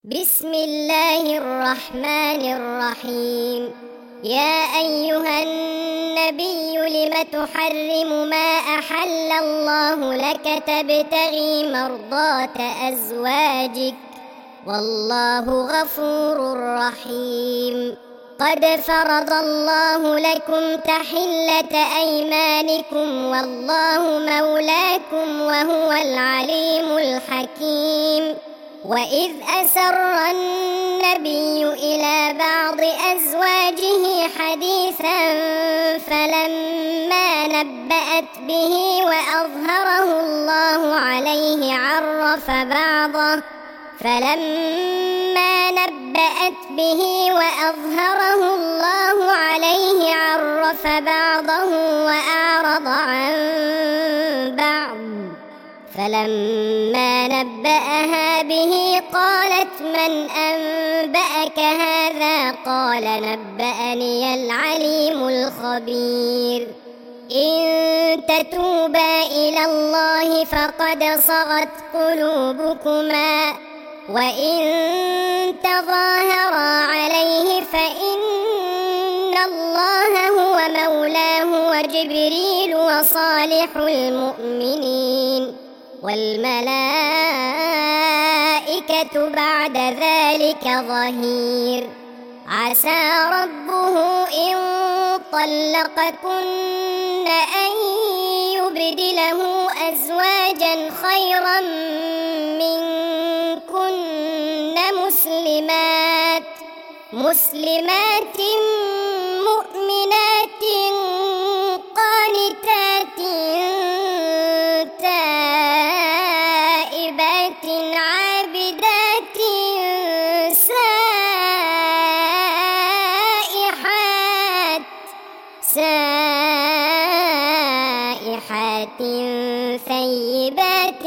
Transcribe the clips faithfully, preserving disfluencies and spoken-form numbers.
بسم الله الرحمن الرحيم. يا أيها النبي لم تحرم ما أحل الله لك تبتغي مرضات أزواجك والله غفور رحيم. قد فرض الله لكم تحلة أيمانكم والله مولاكم وهو العليم الحكيم. وإذ أسر النبي إلى بعض أزواجه حديثا فلما نبأت به وأظهره الله عليه عرف بعضه فلما نبأت به وأظهره الله عليه عرف بعضه وأعرض عن بعض فلما نبأها به قالت من أنبأك هذا قال نبأني العليم الخبير. إن تتوبا إلى الله فقد صغت قلوبكما وإن تظاهرا عليه فإن الله هو مولاه وجبريل وصالح المؤمنين والملائكة بعد ذلك ظهير. عسى ربه إن طلقكن أن يبدله أزواجا خيرا منكن مسلمات مسلمات مؤمنات قانتات تائبات عابدات سائحات سائحات ثيبات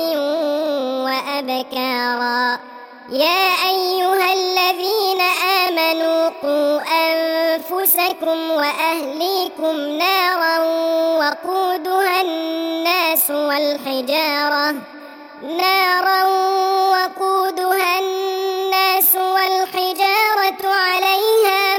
وأبكارا. يا أيها الذين آمنوا قوا أنفسكم وأهليكم نارا وقودها الناس والحجارة نارا وقودها الناس والحجارة عليها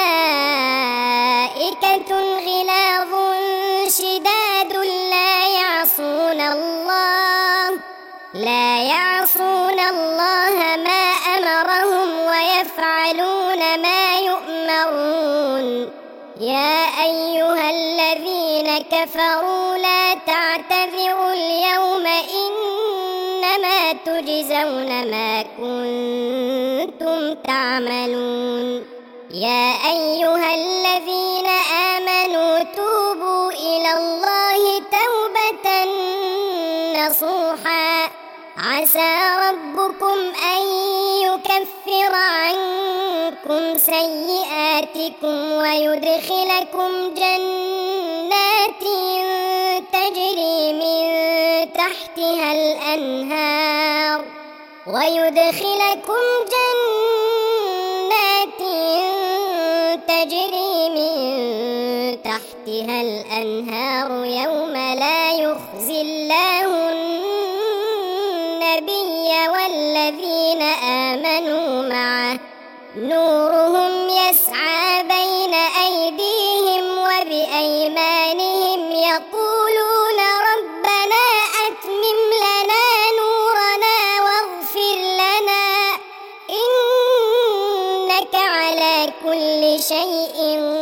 ملائكة غلاظ شداد لا يعصون الله لا يعصون الله ما أمرهم ويفعلون ما يؤمرون. يا أيها الذين كفروا لا تعتذروا اليوم إنما تجزون ما كنتم تعملون. يا أيها الذين آمنوا توبوا إلى الله توبة نصوحا عسى ربكم أن يكفر عنكم سيئاتكم ويدخلكم جنات تجري من تحتها الأنهار ويدخلكم جنات تجري من تحتها الأنهار يوم لا يخزي الله النبي والذين آمنوا معه نورهم يسعى بين أيديهم وبأيمانهم يقولون ربنا أتمم لنا نورنا واغفر لنا إنك على كل شيء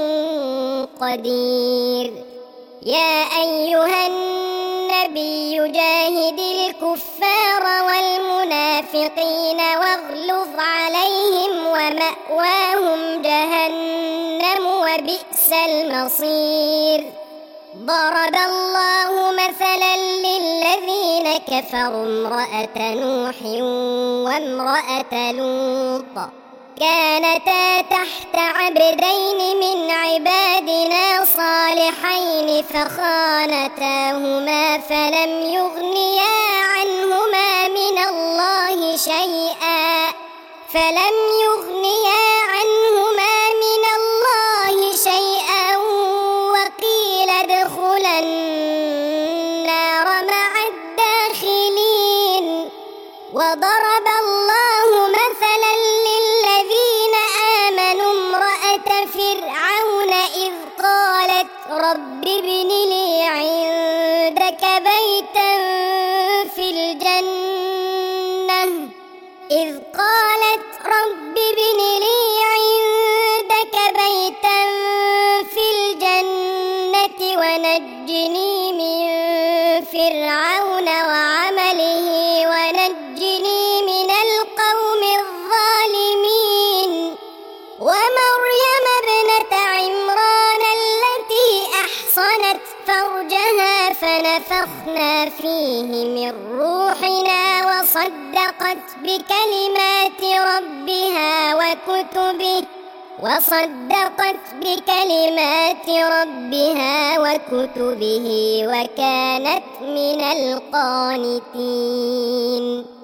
قدير. يا أيها النبي جاهد الكفار والمنافقين واغلظ عليهم ومأواهم جهنم وبئس المصير. ضرب الله مثلا للذين كفروا امرأة نوح وامرأة لوط كانتا تحت عبدين من عبادنا صالحين فخانتاهما فلم يغنيا عنهما من الله شيئا فلم يغنيا عنهما من الله شيئا وقيل ادخلا النار مع الداخلين. وضرب الله مثلا قالت رب ابن لي عندك بيتا في الجنة ونجني من فرعون وعمله ونجني من القوم الظالمين ومريم ابنة عمران التي أحصنت فرجها فنفخنا فيه من روحنا وصدقت بكلمات ربها وكتبه وصدقت بكلمات ربها وكتبه وكانت من القانتين.